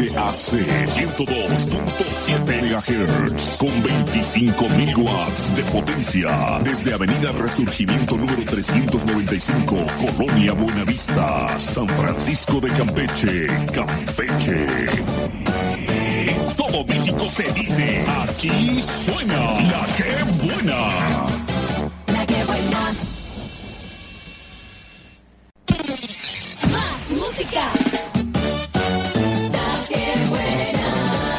HAC 102.7 MHz con 25.000 watts de potencia desde Avenida Resurgimiento número 395, Colonia Buenavista, San Francisco de Campeche, Campeche. En todo México se dice, aquí suena La Que Buena. La Que Buena. Más música. La Que Buena.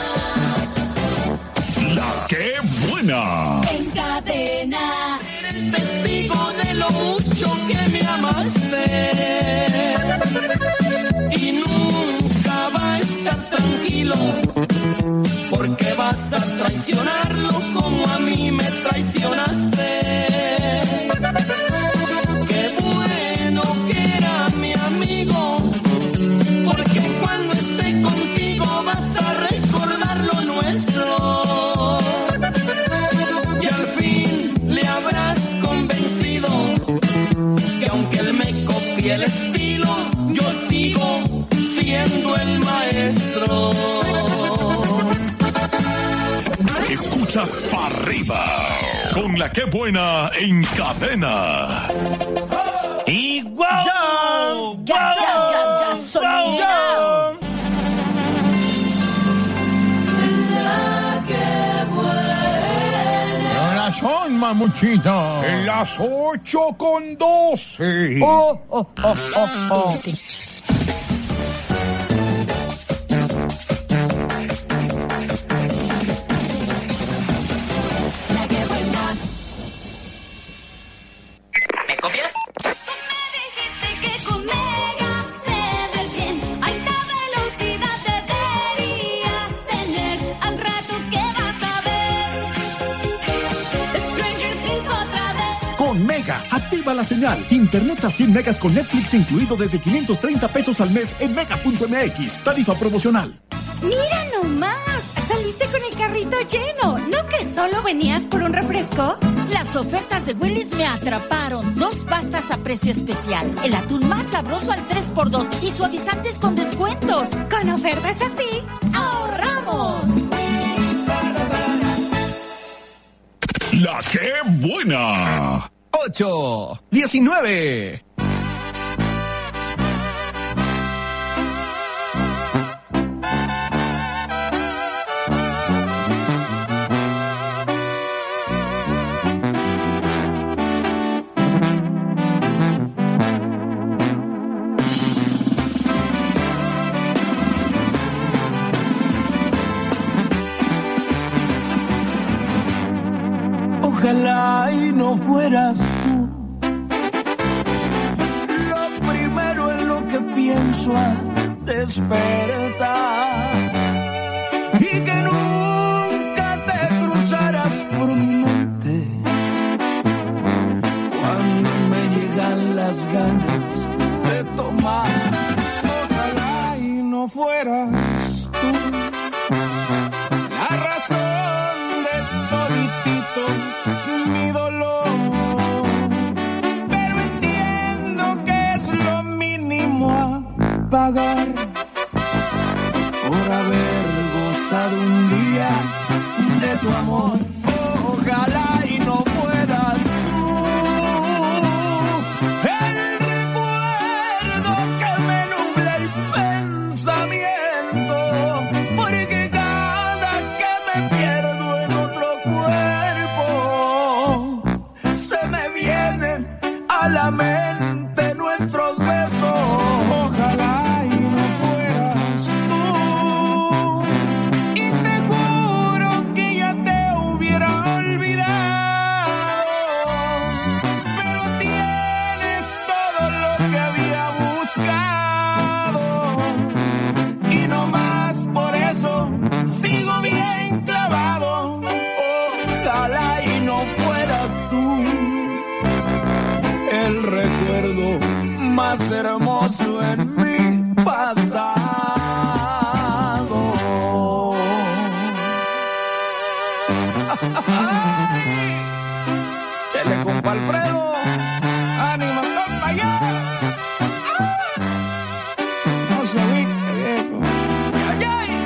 La Que Buena. En cadena. Eres testigo de lo mucho que me amaste. Y nunca va a estar tranquilo. Porque vas a traicionarlo como a mí me traicionaste. Qué bueno que era mi amigo, porque cuando esté contigo vas a recordar lo nuestro. Y al fin le habrás convencido que aunque él me copie el estilo, yo sigo siendo el maestro. Escuchas para arriba con La Que Buena en cadena. Y guau, gasolina. La Que Buena. Las son, mamuchita. En las 8:12. Oh. La Que Buena. ¿Me copias? Tú me dijiste que con Mega se ve bien. Alta velocidad deberías tener. Al rato que vas a ver Stranger Things otra vez. Con Mega, activa la señal. Internet a 100 megas con Netflix incluido desde 530 pesos al mes en mega.mx. Tarifa promocional. ¡Mira nomás! ¡Saliste con el carrito lleno! ¿No que solo venías por un refresco? Las ofertas de Willy's me atraparon. 2 pastas a precio especial. El atún más sabroso al 3x2 y suavizantes con descuentos. Con ofertas así, ¡ahorramos! La Que Buena. 8:19. Ojalá y no fueras tú lo primero en lo que pienso al despertar, y que nunca te cruzaras por mi mente cuando me llegan las ganas de tomar. Ojalá y no fueras tú la razón de toditito mi dolor, pero entiendo que es lo mínimo a pagar por haber gozado un día de tu amor. Ojalá y no fueras tú el recuerdo que me nubla el pensamiento, porque cada que me pierdo en otro cuerpo se me vienen a la mente nuestros besos. Ojalá y no fueras tú, y te juro que ya te hubiera olvidado, pero tienes todo lo que había buscado, y no más por eso sigo bien clavado. Ojalá y no fueras tú el recuerdo más hermoso en mi pasado. Chele, compa Alfredo, ánimo, compañero. No se agüite, viejo. Ay, ay.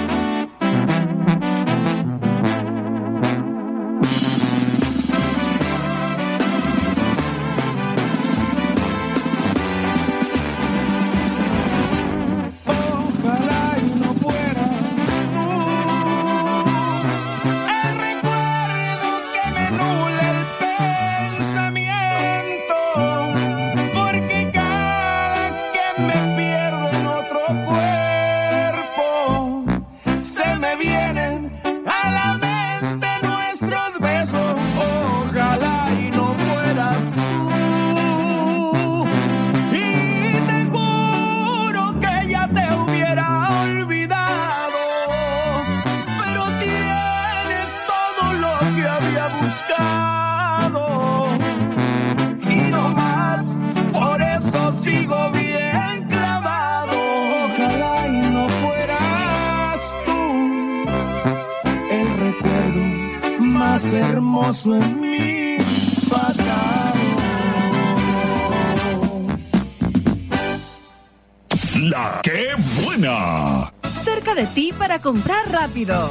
más hermoso en mi pasado. La que buena. Cerca de ti para comprar rápido.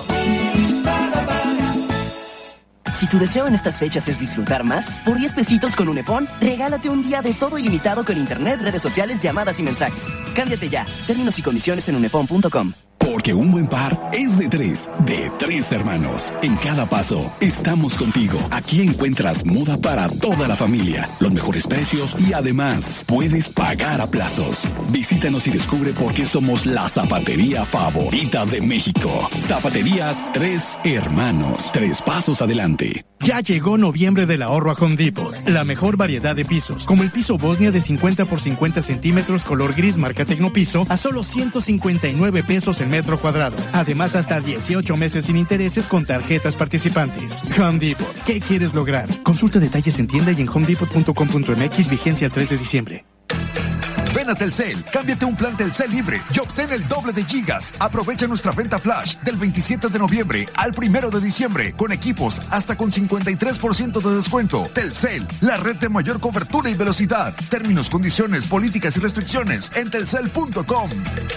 Si tu deseo en estas fechas es disfrutar más, por 10 pesitos con Unefón, regálate un día de todo ilimitado con internet, redes sociales, llamadas y mensajes. Cámbiate ya. Términos y condiciones en unefón.com. Porque un buen par es de tres hermanos. En cada paso, estamos contigo. Aquí encuentras moda para toda la familia, los mejores precios y además puedes pagar a plazos. Visítanos y descubre por qué somos la zapatería favorita de México. Zapaterías Tres Hermanos. 3 pasos adelante. Ya llegó noviembre del ahorro a Home Depot. La mejor variedad de pisos, como el piso Bosnia de 50 por 50 centímetros color gris marca Tecnopiso a solo 159 pesos el metro cuadrado. Además, hasta 18 meses sin intereses con tarjetas participantes. Home Depot. ¿Qué quieres lograr? Consulta detalles en tienda y en homedepot.com.mx, vigencia el 3 de diciembre. Ven a Telcel, cámbiate un plan Telcel libre y obtén el doble de gigas. Aprovecha nuestra venta flash del 27 de noviembre al 1 de diciembre con equipos hasta con 53% de descuento. Telcel, la red de mayor cobertura y velocidad. Términos, condiciones, políticas y restricciones en telcel.com.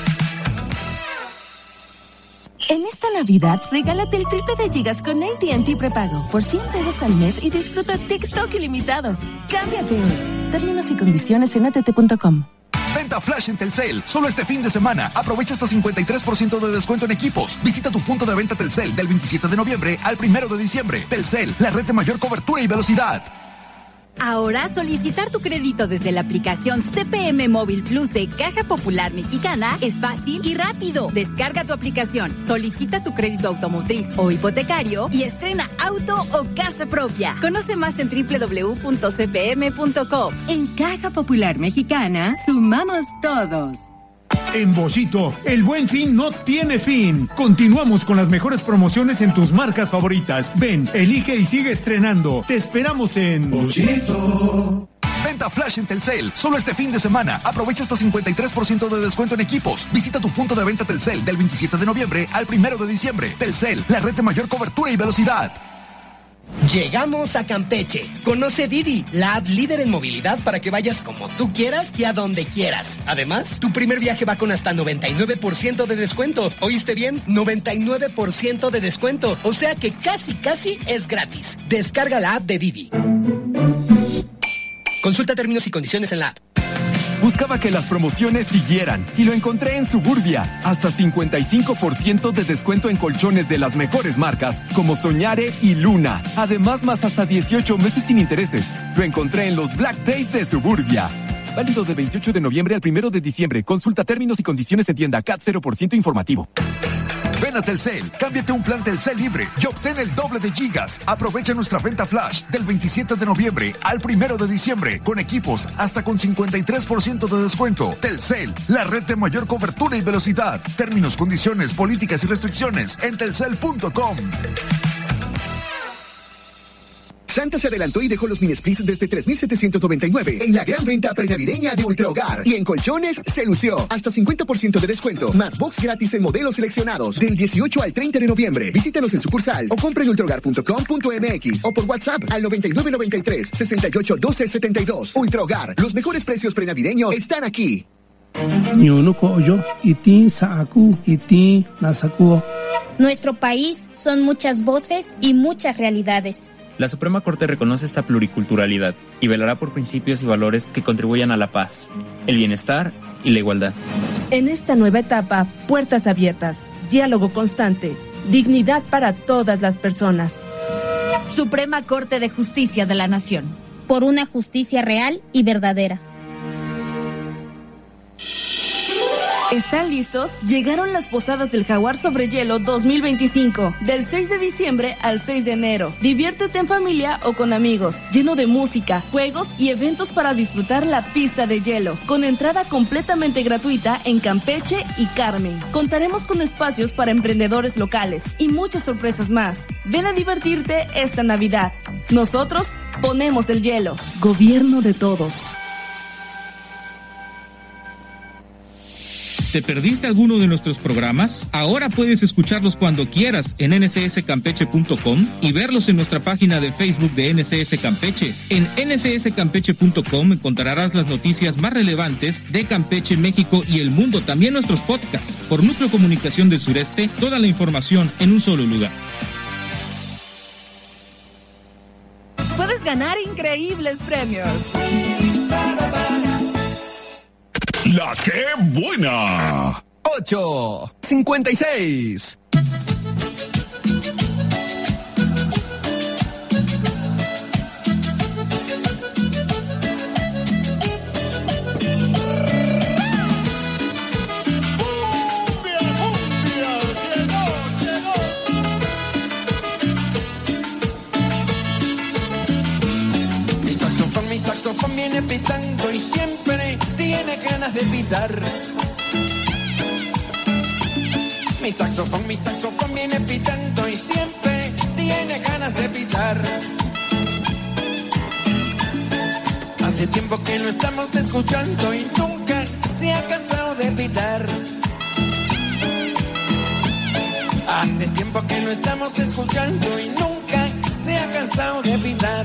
En esta Navidad, regálate el triple de gigas con AT&T prepago por 100 pesos al mes y disfruta TikTok ilimitado. ¡Cámbiate hoy! Términos y condiciones en att.com. Venta flash en Telcel, solo este fin de semana. Aprovecha hasta 53% de descuento en equipos. Visita tu punto de venta Telcel del 27 de noviembre al 1 de diciembre. Telcel, la red de mayor cobertura y velocidad. Ahora, solicitar tu crédito desde la aplicación CPM Móvil Plus de Caja Popular Mexicana es fácil y rápido. Descarga tu aplicación, solicita tu crédito automotriz o hipotecario y estrena auto o casa propia. Conoce más en www.cpm.com. En Caja Popular Mexicana, sumamos todos. En Boschito, el buen fin no tiene fin. Continuamos con las mejores promociones en tus marcas favoritas. Ven, elige y sigue estrenando. Te esperamos en Boschito. Venta flash en Telcel, solo este fin de semana. Aprovecha hasta 53% de descuento en equipos. Visita tu punto de venta Telcel del 27 de noviembre al 1 de diciembre. Telcel, la red de mayor cobertura y velocidad. Llegamos a Campeche. Conoce Didi, la app líder en movilidad para que vayas como tú quieras y a donde quieras. Además, tu primer viaje va con hasta 99% de descuento. ¿Oíste bien? 99% de descuento. O sea que casi es gratis. Descarga la app de Didi. Consulta términos y condiciones en la app. Buscaba que las promociones siguieran y lo encontré en Suburbia. Hasta 55% de descuento en colchones de las mejores marcas como Soñare y Luna. Además, más hasta 18 meses sin intereses. Lo encontré en los Black Days de Suburbia. Válido de 28 de noviembre al 1 de diciembre. Consulta términos y condiciones en tienda. CAT 0% informativo. Ven a Telcel, cámbiate un plan Telcel libre y obtén el doble de gigas. Aprovecha nuestra venta flash del 27 de noviembre al 1 de diciembre con equipos hasta con 53% de descuento. Telcel, la red de mayor cobertura y velocidad. Términos, condiciones, políticas y restricciones en telcel.com. Santa se adelantó y dejó los mini splits desde 3,799 en la gran venta prenavideña de Ultra Hogar. Y en colchones se lució. Hasta 50% de descuento, más box gratis en modelos seleccionados. Del 18 al 30 de noviembre. Visítanos en sucursal o compre en ultrahogar.com.mx o por WhatsApp al 9993-681272. Ultra Hogar, los mejores precios prenavideños están aquí. Nuestro país son muchas voces y muchas realidades. La Suprema Corte reconoce esta pluriculturalidad y velará por principios y valores que contribuyan a la paz, el bienestar y la igualdad. En esta nueva etapa, puertas abiertas, diálogo constante, dignidad para todas las personas. Suprema Corte de Justicia de la Nación. Por una justicia real y verdadera. ¿Están listos? Llegaron las Posadas del Jaguar sobre Hielo 2025, del 6 de diciembre al 6 de enero. Diviértete en familia o con amigos, lleno de música, juegos y eventos para disfrutar la pista de hielo, con entrada completamente gratuita en Campeche y Carmen. Contaremos con espacios para emprendedores locales y muchas sorpresas más. Ven a divertirte esta Navidad. Nosotros ponemos el hielo. Gobierno de todos. ¿Te perdiste alguno de nuestros programas? Ahora puedes escucharlos cuando quieras en ncscampeche.com y verlos en nuestra página de Facebook de NCS Campeche. En ncscampeche.com encontrarás las noticias más relevantes de Campeche, México y el mundo, también nuestros podcasts. Por Núcleo Comunicación del Sureste, toda la información en un solo lugar. Puedes ganar increíbles premios. La que buena. 8.56. Mi saxofón viene pitando y siempre tiene ganas de pitar. Mi saxofón viene pitando y siempre tiene ganas de pitar. Hace tiempo que lo estamos escuchando y nunca se ha cansado de pitar. Hace tiempo que lo estamos escuchando y nunca se ha cansado de pitar.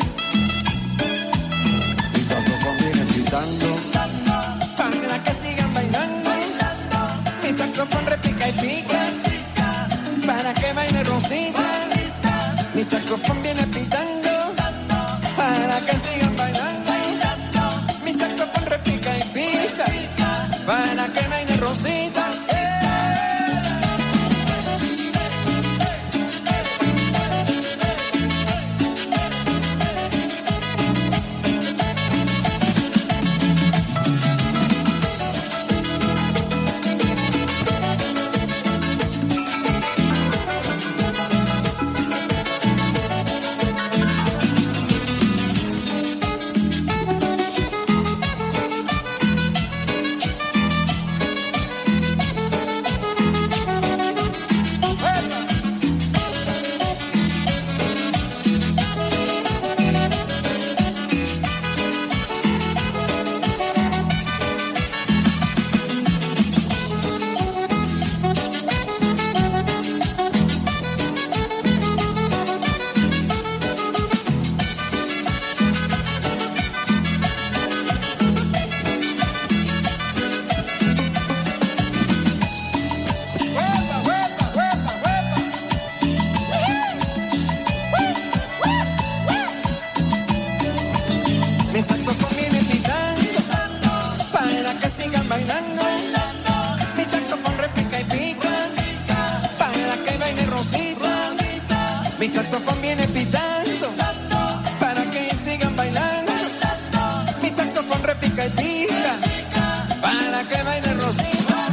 Para que sigan bailando, mi saxofón repica y pica, para que baile Rosita, mi saxofón viene pitando, para que sigan bailando, mi saxofón repica y pica, para que baile Rosita. Mi saxofón viene pitando para que sigan bailando. Mi saxofón repica y pica para que baile Rosita.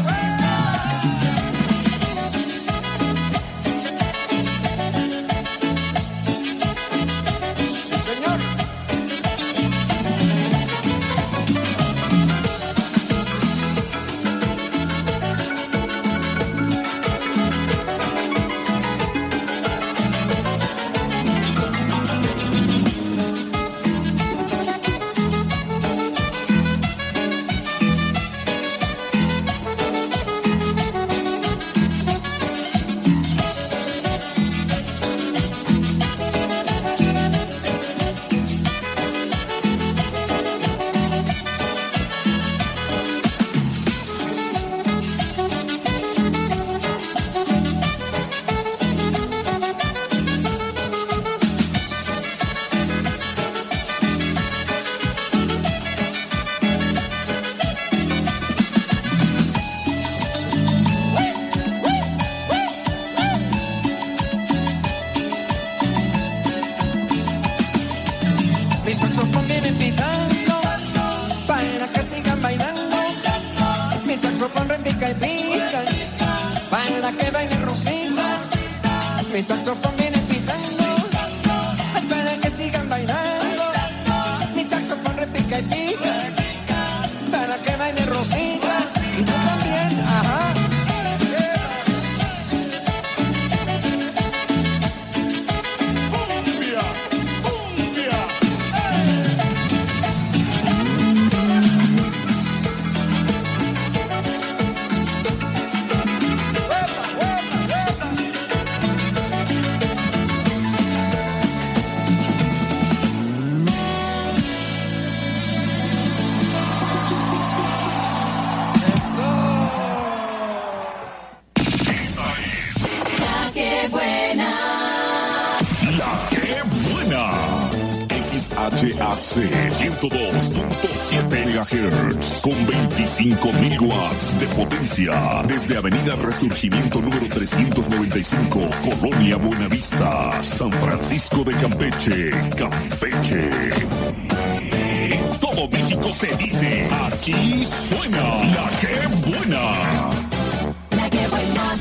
Mi saxofón viene pitando para que sigan bailando. Mi saxofón repica y pica para que baile Rosita. Mi saxofón viene pitando para que sigan bailando. Mi saxofón repica y pica para que baile Rosita. Y tú también, ajá. 102.7 MHz con 25.000 watts de potencia desde Avenida Resurgimiento número 395, Colonia Buenavista, San Francisco de Campeche, Campeche. En todo México se dice, aquí suena La Que Buena. La Que Buena.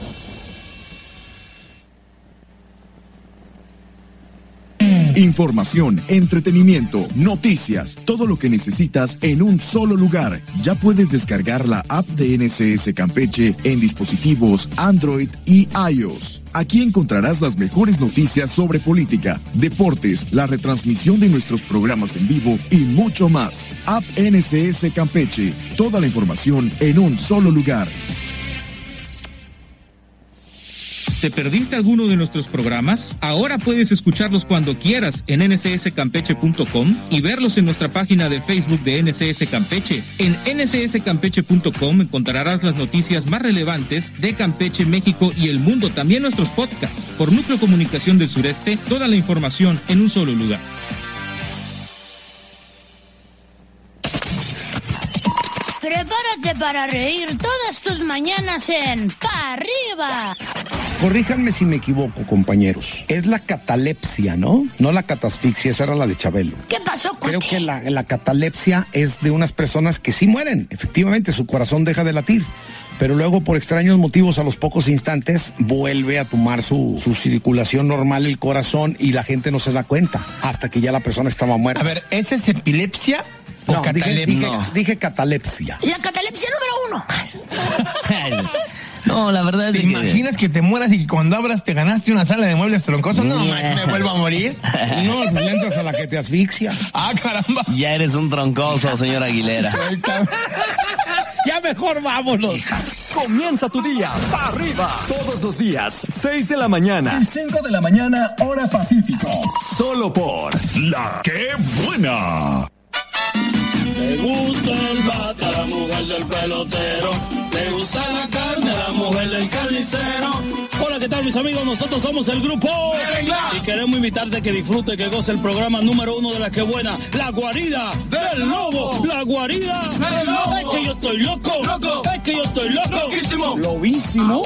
Información, entretenimiento, noticias, todo lo que necesitas en un solo lugar. Ya puedes descargar la app de NSS Campeche en dispositivos Android y iOS. Aquí encontrarás las mejores noticias sobre política, deportes, la retransmisión de nuestros programas en vivo y mucho más. App NSS Campeche, toda la información en un solo lugar. ¿Te perdiste alguno de nuestros programas? Ahora puedes escucharlos cuando quieras en ncscampeche.com y verlos en nuestra página de Facebook de NSS Campeche. En ncscampeche.com encontrarás las noticias más relevantes de Campeche, México y el mundo, también nuestros podcasts. Por Núcleo Comunicación del Sureste, toda la información en un solo lugar. Prepárate para reír todas tus mañanas en Pa' Arriba. Corríjanme si me equivoco, compañeros. Es la catalepsia, ¿no? No la catasfixia, esa era la de Chabelo. ¿Qué pasó, cuate? Creo que la catalepsia es de unas personas que sí mueren. Efectivamente, su corazón deja de latir. Pero luego, por extraños motivos, a los pocos instantes, vuelve a tomar su circulación normal el corazón y la gente no se da cuenta hasta que ya la persona estaba muerta. A ver, ¿esa es epilepsia o no, catalepsia? Dije catalepsia. La catalepsia número 1. No, la verdad es que... ¿Te imaginas que te mueras y que cuando abras te ganaste una sala de muebles troncosos? No, me vuelvo a morir. No, pues le entras a la que te asfixia. Ah, caramba. Ya eres un troncoso, señor Aguilera. Ya mejor vámonos. Comienza tu día Pa' Arriba. Todos los días, 6 de la mañana. Y 5 de la mañana, hora Pacífico. Solo por La Que Buena. Le gusta el bate a la mujer del pelotero. Le gusta la carne a la mujer del carnicero. Hola, ¿qué tal, mis amigos? Nosotros somos el grupo y queremos invitarte a que disfrute, que goce el programa número 1 de La Que Buena, La Guarida del Lobo. La Guarida del Lobo. Es que yo estoy loco. Es que yo estoy loco. Loquísimo. Lobísimo.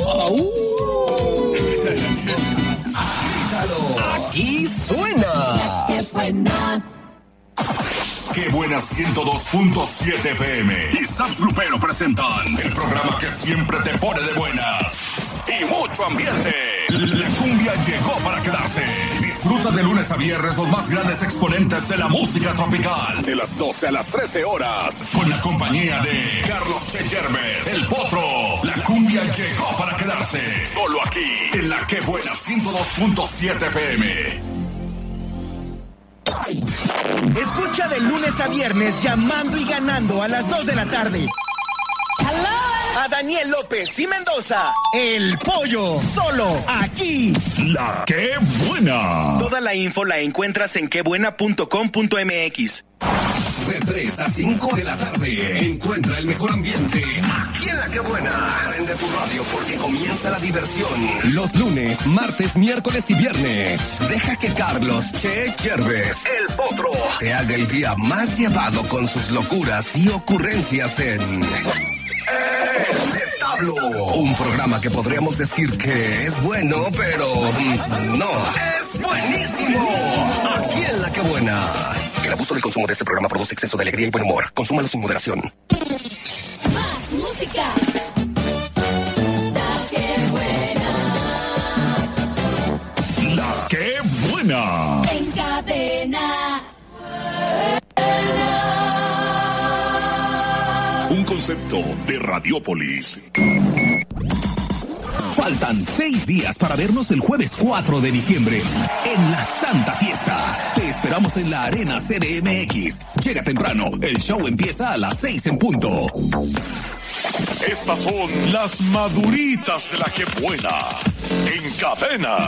Aquí suena La Que Buena. Qué Buena 102.7 FM y Saps Grupero presentan el programa que siempre te pone de buenas y mucho ambiente. La cumbia llegó para quedarse. Disfruta de lunes a viernes los más grandes exponentes de la música tropical, de las 12 a las 13 horas, con la compañía de Carlos Che Yerbes, El Potro. La cumbia llegó para quedarse. Solo aquí, en La Que Buena 102.7 FM. Escucha de lunes a viernes Llamando y Ganando a las 2 de la tarde. A Daniel López y Mendoza, El Pollo, solo aquí. La Que Buena. Toda la info la encuentras en quebuena.com.mx. De 3 a 5 de la tarde, encuentra el mejor ambiente aquí en La Que Buena. Prende tu radio porque comienza la diversión. Los lunes, martes, miércoles y viernes. Deja que Carlos Che Yerbes, El Potro, te haga el día más llevado con sus locuras y ocurrencias en... El Establo. Un programa que podríamos decir que es bueno, pero no, es buenísimo. Aquí en La Que Buena. El abuso del consumo de este programa produce exceso de alegría y buen humor. Consúmalo sin moderación. Más música. La Que Buena. La Que Buena. En cadena. Un concepto de Radiópolis. Faltan 6 días para vernos el jueves 4 de diciembre en la Santa Fiesta. Te esperamos en la Arena CDMX. Llega temprano, el show empieza a las 6 en punto. Estas son las maduritas de La Que Buena. En cadena.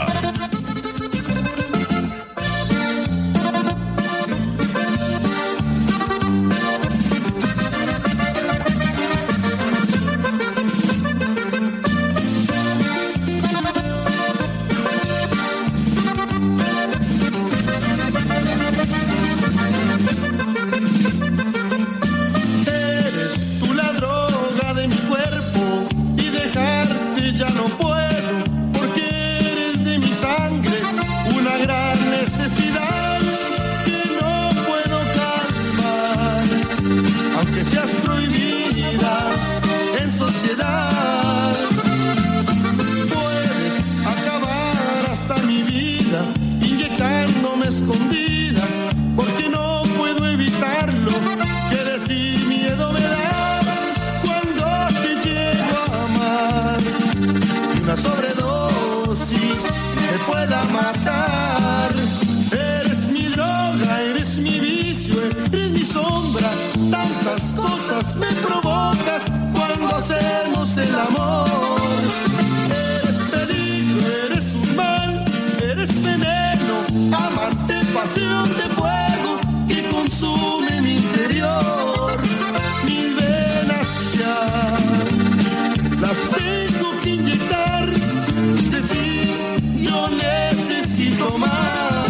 que seas prohibida en sociedad. Puedes acabar hasta mi vida inyectándome escondidas, porque no puedo evitarlo, que de ti miedo me da cuando te llego a amar. Una sobredosis me pueda matar. Eres mi droga, eres mi vicio, eres mi sombra. Tantas cosas me provocas cuando hacemos el amor. Eres peligro, eres un mal, eres veneno, amante, pasión de fuego que consume mi interior. Mil venas ya las tengo que inyectar, de ti yo necesito más.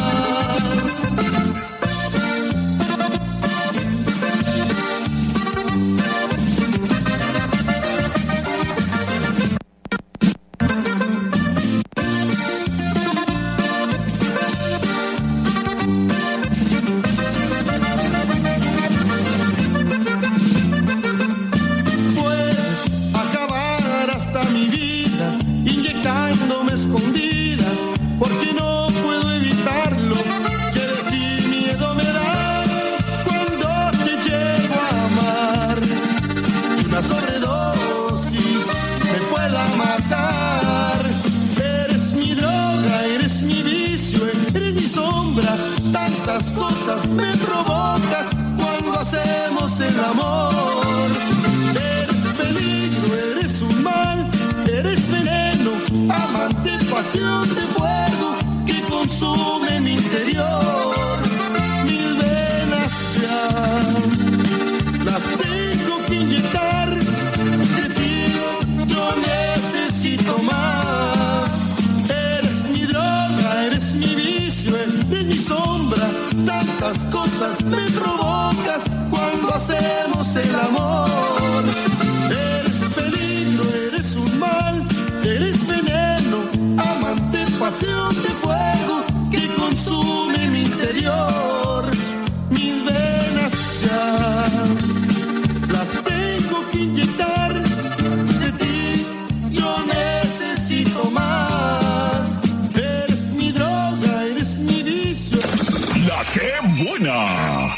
Inyectándome escondidas, porque no puedo evitarlo, que de ti miedo me da cuando te llego a amar. Una sobredosis me pueda matar. Eres mi droga, eres mi vicio, eres mi sombra. Tantas cosas me provocas cuando hacemos el amor. Eres peligro, eres un mal, eres veneno, amante, pasión de fuego que consume mi interior. Mil venas ya las tengo que inyectar, de ti yo necesito más. Eres mi droga, eres mi vicio, eres mi sombra. Tantas cosas me provocas cuando hacemos el amor. Eres peligro, eres un mal, eres veneno, amante, pasión de fuego que consume mi interior. Mil venas ya las tengo que inyectar, de ti yo necesito más. Eres mi droga, eres mi vicio. La que buena.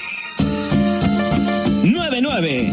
99.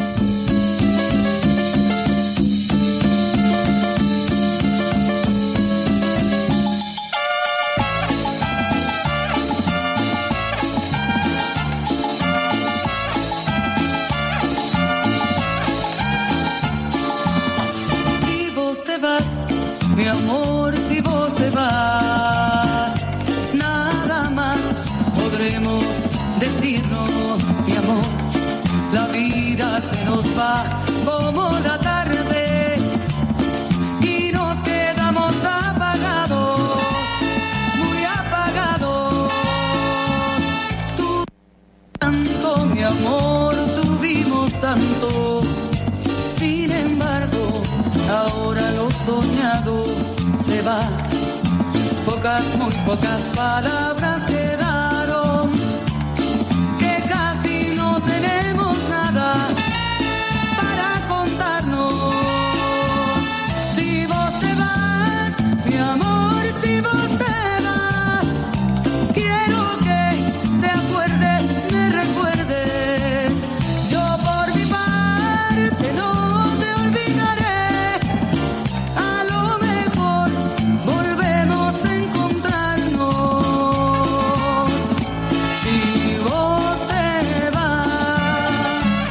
Mi amor, si vos te vas, nada más podremos decirnos, mi amor. La vida se nos va como la tarde y nos quedamos apagados, muy apagados. Tú tanto, mi amor, tuvimos tanto. Sin embargo, ahora lo soñado se va. Pocas, muy pocas palabras quedaron, que casi no tenemos nada para contarnos. Si vos te vas, mi amor, si vos te vas, quiero que te acuerdes, me recuerdes. Yo por mi parte no te olvidaré. A lo mejor volvemos a encontrarnos. Si vos te vas.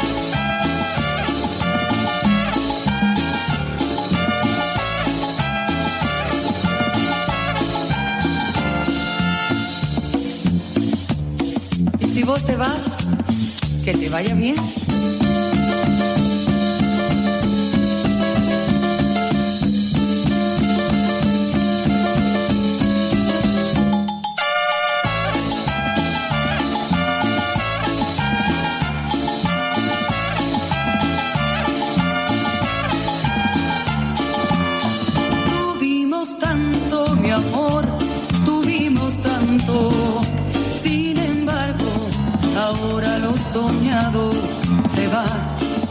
Y si vos te vas, que te vaya bien. Tuvimos tanto, mi amor, tuvimos tanto. Sin embargo, ahora lo soñado se va.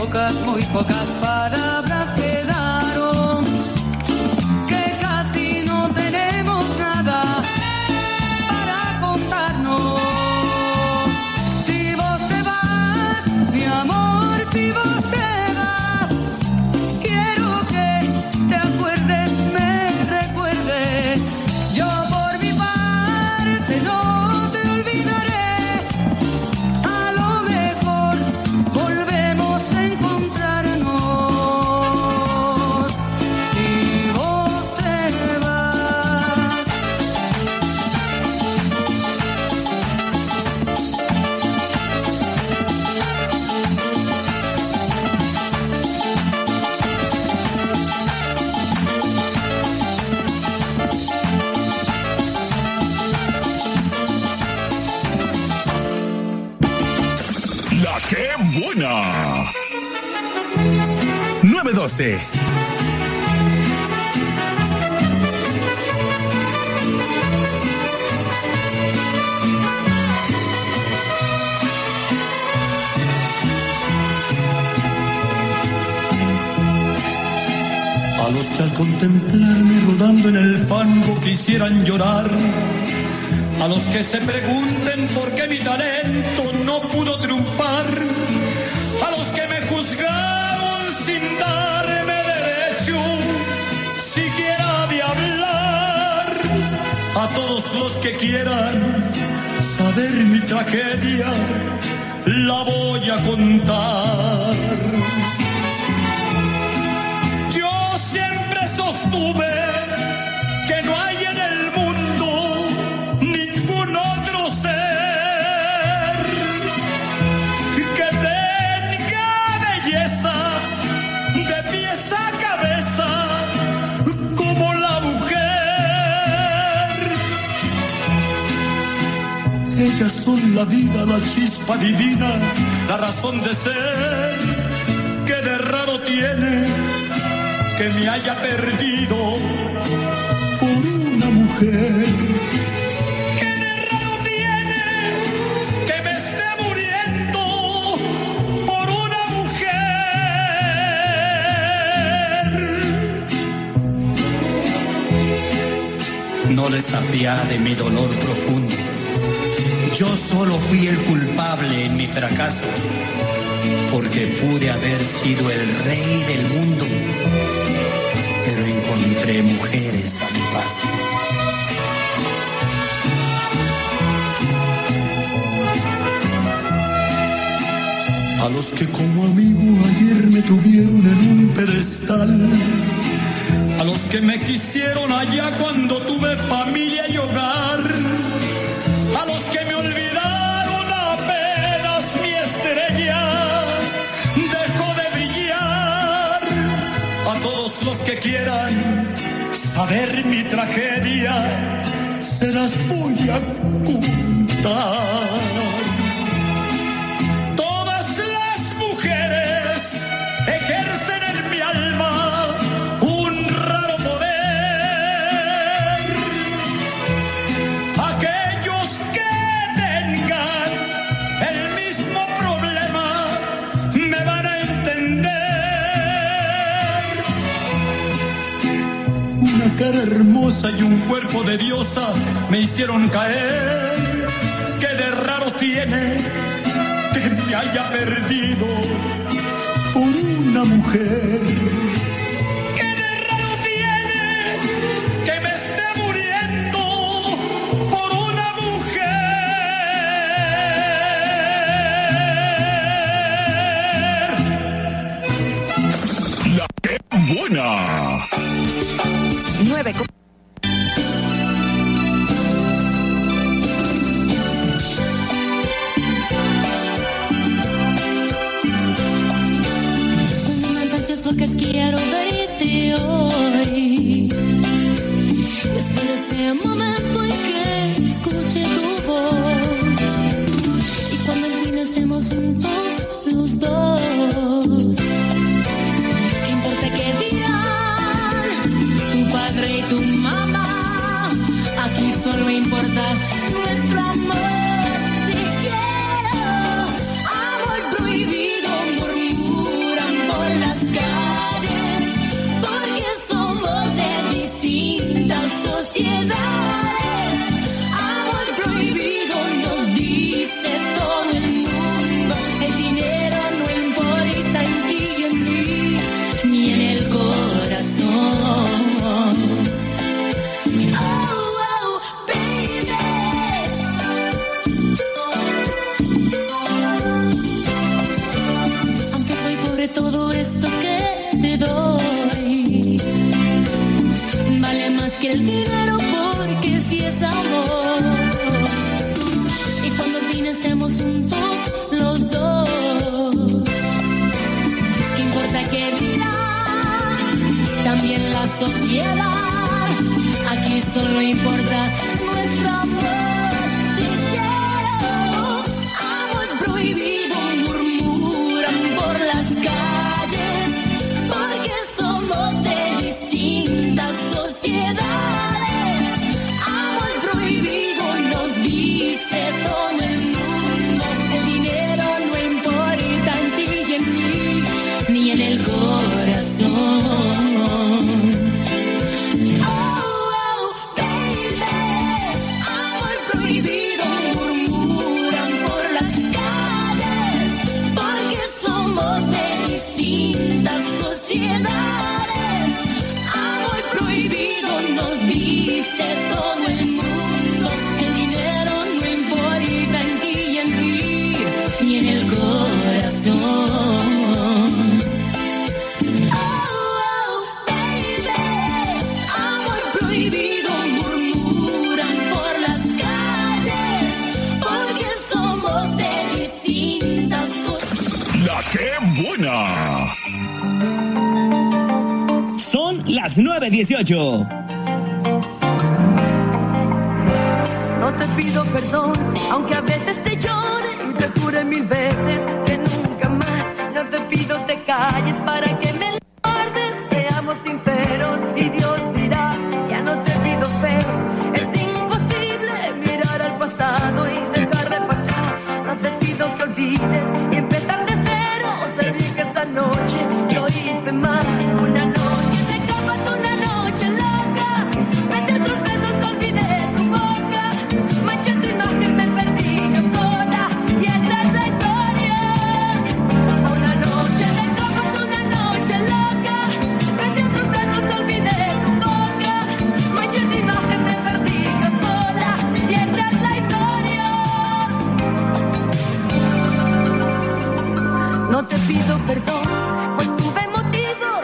muy pocas palabras quedaron, que casi no tenemos nada para contarnos. Si vos te vas, mi amor, si vos te vas, quiero que te acuerdes, me recuerdes. Yo por mi parte no te olvidaré. A lo mejor volvemos a encontrarnos. Si vos te vas. La que buena. 912. A los que al contemplarme rodando en el fango quisieran llorar, a los que se pregunten por qué mi talento no pudo triunfar, a los que me juzgaron sin darme derecho siquiera de hablar, a todos los que quieran saber mi tragedia, la voy a contar. Yo siempre sostuve que no hay en el mundo ningún otro ser que tenga belleza de pies a cabeza como la mujer. Ellas son la vida, la chispa divina, la razón de ser que de raro tiene que me haya perdido por una mujer. Que de raro tiene que me esté muriendo por una mujer. No les apiade mi dolor profundo. Yo solo fui el culpable en mi fracaso, porque pude haber sido el rey del mundo, pero encontré mujeres a mi paso. A los que como amigo ayer me tuvieron en un pedestal, a los que me quisieron allá cuando tuve familia y hogar, a los que me olvidaron apenas mi estrella dejó de brillar, a todos los que quieran saber mi tragedia, se las voy a contar. Todas las mujeres ejercen en mi alma un raro poder. Aquellos que tengan el mismo problema me van a entender. Una cara hermosa y un cuerpo de diosa me hicieron caer. Que de raro tiene que me haya perdido por una mujer. Que de raro tiene que me esté muriendo por una mujer. La que buena. 9. Porque quiero verte hoy. Después de ese momento en que escuché tu voz, y cuando al fin estemos juntos los dos, ¿qué importa qué dirán tu padre y tu mamá? Aquí solo importa nuestro amor. Si quiero amor prohibido, murmura porque todo esto que te doy vale más que el dinero, porque si es amor. Y cuando al fin estemos juntos los dos, ¿qué importa qué dirá también la sociedad? Aquí solo importa nuestro amor. Si quiero amor prohibido, murmuran por las calles, porque somos de distintas sociedades. Amor prohibido nos dice todo el mundo. El dinero no importa en ti y en mí, ni en el corazón. Son las 9:18. No te pido perdón, aunque a veces te llore y te jure 1000 veces que nunca más. No te pido te calles para que me guardes. Seamos sinceros y Dios dirá, ya no te pido fe. Es imposible mirar al pasado y dejar de pasar. No te pido que olvides y empezar de cero. Te dije esta noche que oíste mal. Una noche de copas, una noche loca. Besé tus besos, olvidé tu boca. Manché tu imagen, me perdí yo sola. Y esta es la historia. Una noche de copas, una noche loca. Besé tus besos, olvidé tu boca. Manché tu imagen, me perdí yo sola. Y esta es la historia. No te pido perdón, pues tuve motivos.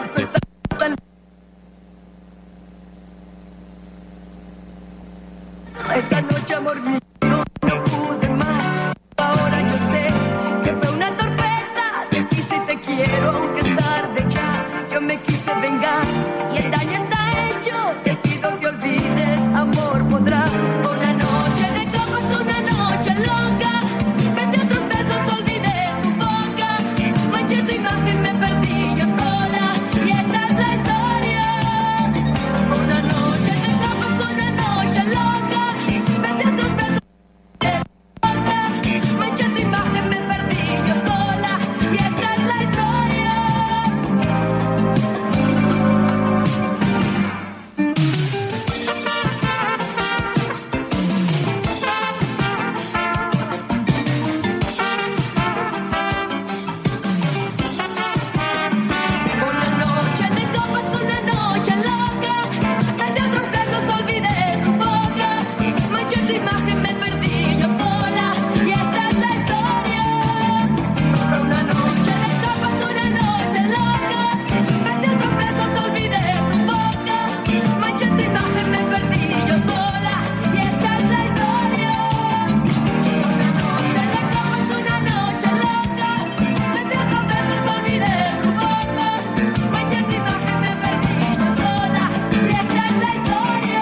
Esta noche, amor mío, no pude más. Ahora yo sé que fue una torpeza. Te quise y te quiero, aunque es tarde ya. Yo me quise vengar y el daño está hecho. Te pido que olvides, amor, podrás. Una noche de copas, una noche loca. Besé otros besos, olvidé tu boca. Manché tu imagen, me perdí yo sola. Y esta es la historia. Una noche de copas, una noche loca. Besé otros besos, manché tu imagen, me perdí yo sola. Y esta es la historia. Una noche de copas, una noche loca. Besé otros besos, olvidé tu boca. Manché tu imagen, me perdí yo sola. Y esta es la historia. Una noche de copas, una noche loca. Besé otros besos, olvidé tu boca. Manché tu imagen, me perdí yo sola. Y esta es la historia. Una noche de copas, una noche loca. Besé otros besos, olvidé tu boca. Manché tu imagen, me perdí yo sola. Y esta es la historia.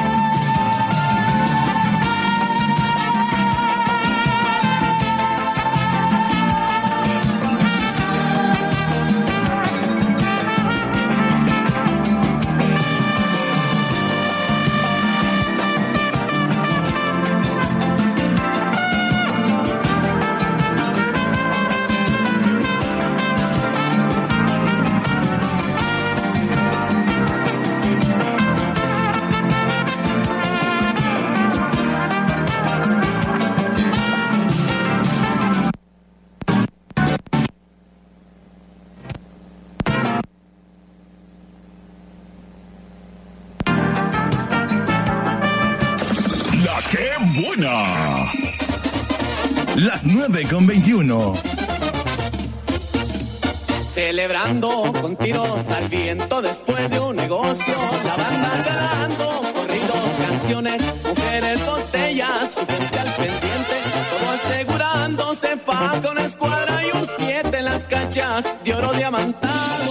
La que buena. Las 9:21. Celebrando con tiros al viento después de un negocio, la banda ganando, corridos, canciones, mujeres, botellas, su gente al pendiente, todo asegurándose, fa con escuadra y un 7 en las cachas de oro diamantado.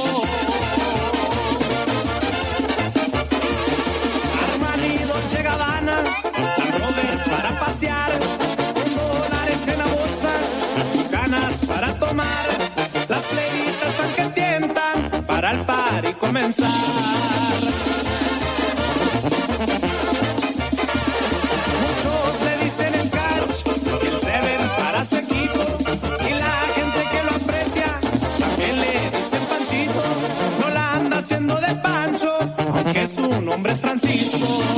Armani, Dolce Gabbana, Land Rover para pasear, con dólares en la bolsa, ganas para tomar. Las plebitas tan que tientan para el party comenzar. Muchos le dicen el catch, el seven para su equipo. Y la gente que lo aprecia también le dicen Panchito. No la anda haciendo de Pancho, aunque su nombre es Francisco.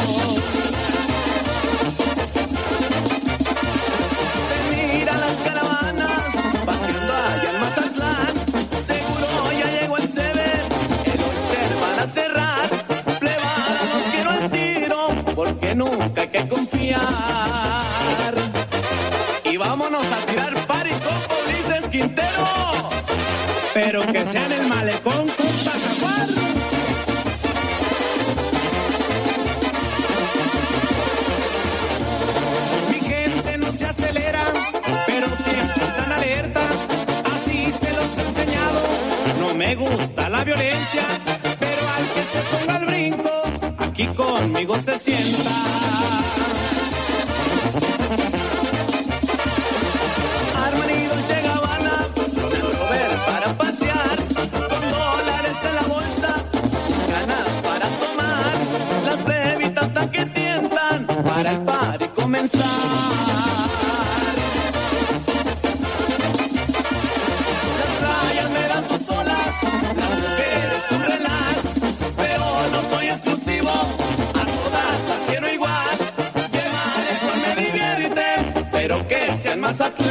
Se mira las caravanas paseando allá en Mazatlán. Seguro ya llegó el Seven, el Oyster van a cerrar. Plebada, los quiero al tiro, porque nunca hay que confiar. Y vámonos a tirar party con Ulises Quintero, pero que sea en el malecón con Pajaguar. Mi gente no se acelera, pero siempre están alerta. Así se los he enseñado. No me gusta la violencia, pero al que se ponga el brinco, aquí conmigo se sienta. Armani, Dolce Gabbana, Land Rover para pasear, con dólares en la bolsa, ganas para tomar, las bebitas hasta que tientan para el party comenzar. Las rayas me dan sus olas, las mujeres un relax, pero no soy exclusivo, a todas las quiero igual. Llevaré con me divierte, pero que sea en Mazatlán.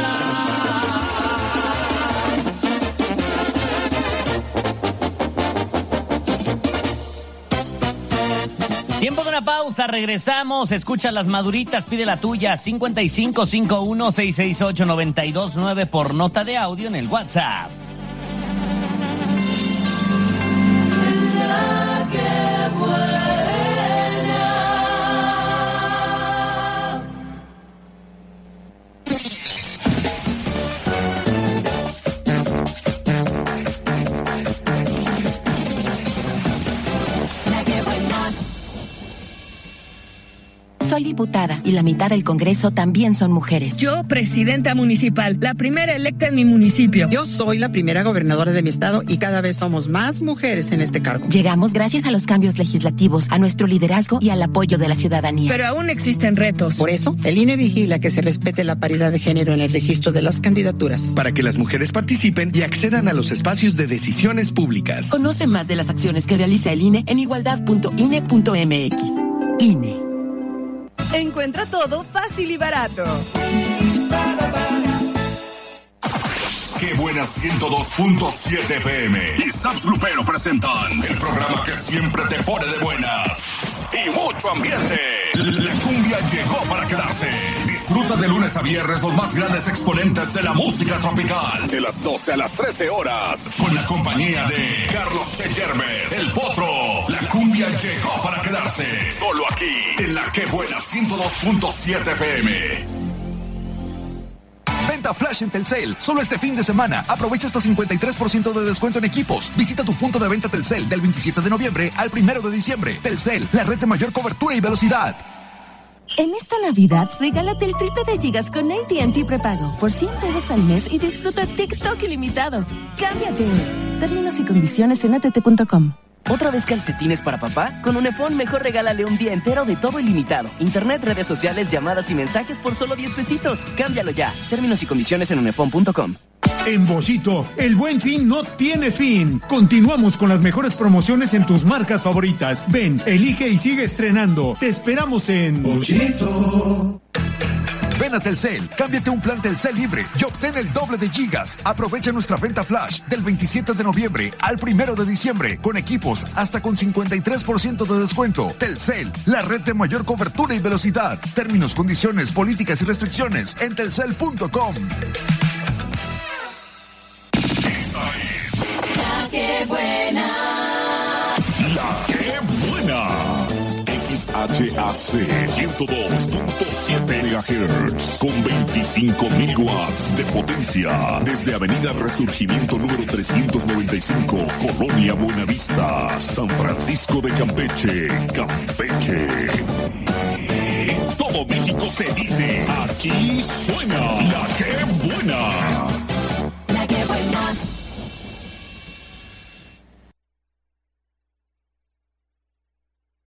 Tiempo de una pausa, regresamos. Escucha las maduritas, pide la tuya. 5551-668-929 por nota de audio en el WhatsApp. Soy diputada y la mitad del Congreso también son mujeres. Yo, presidenta municipal, la primera electa en mi municipio. Yo soy la primera gobernadora de mi estado y cada vez somos más mujeres en este cargo. Llegamos gracias a los cambios legislativos, a nuestro liderazgo y al apoyo de la ciudadanía. Pero aún existen retos. Por eso, el INE vigila que se respete la paridad de género en el registro de las candidaturas. Para que las mujeres participen y accedan a los espacios de decisiones públicas. Conoce más de las acciones que realiza el INE en igualdad.ine.mx. INE. Encuentra todo fácil y barato. Qué buena 102.7 FM y Saps Grupero presentan el programa que siempre te pone de buenas y mucho ambiente. La cumbia llegó para quedarse. Disfruta de lunes a viernes los más grandes exponentes de la música tropical. De las 12 a las 13 horas. Con la compañía de Carlos Che Yermes, El Potro. La cumbia llegó para quedarse. Solo aquí, en la Qué Buena 102.7 FM. Venta flash en Telcel. Solo este fin de semana. Aprovecha hasta 53% de descuento en equipos. Visita tu punto de venta Telcel del 27 de noviembre al 1 de diciembre. Telcel, la red de mayor cobertura y velocidad. En esta Navidad, regálate el triple de gigas con AT&T prepago por $100 al mes y disfruta TikTok ilimitado. ¡Cámbiate! Términos y condiciones en att.com. ¿Otra vez calcetines para papá? Con Unefón mejor regálale un día entero de todo ilimitado. Internet, redes sociales, llamadas y mensajes por solo $10. Cámbialo ya. Términos y condiciones en unefón.com. En Bollito, el buen fin no tiene fin. Continuamos con las mejores promociones en tus marcas favoritas. Ven, elige y sigue estrenando. Te esperamos en Bollito. Ven a Telcel, cámbiate un plan Telcel libre y obtén el doble de gigas. Aprovecha nuestra venta flash del 27 de noviembre al 1 de diciembre con equipos hasta con 53% de descuento. Telcel, la red de mayor cobertura y velocidad. Términos, condiciones, políticas y restricciones en telcel.com. WHAC 102.7 MHz con 25.000 watts de potencia desde Avenida Resurgimiento número 395, Colonia Buenavista, San Francisco de Campeche, Campeche. En todo México se dice, aquí suena la que buena.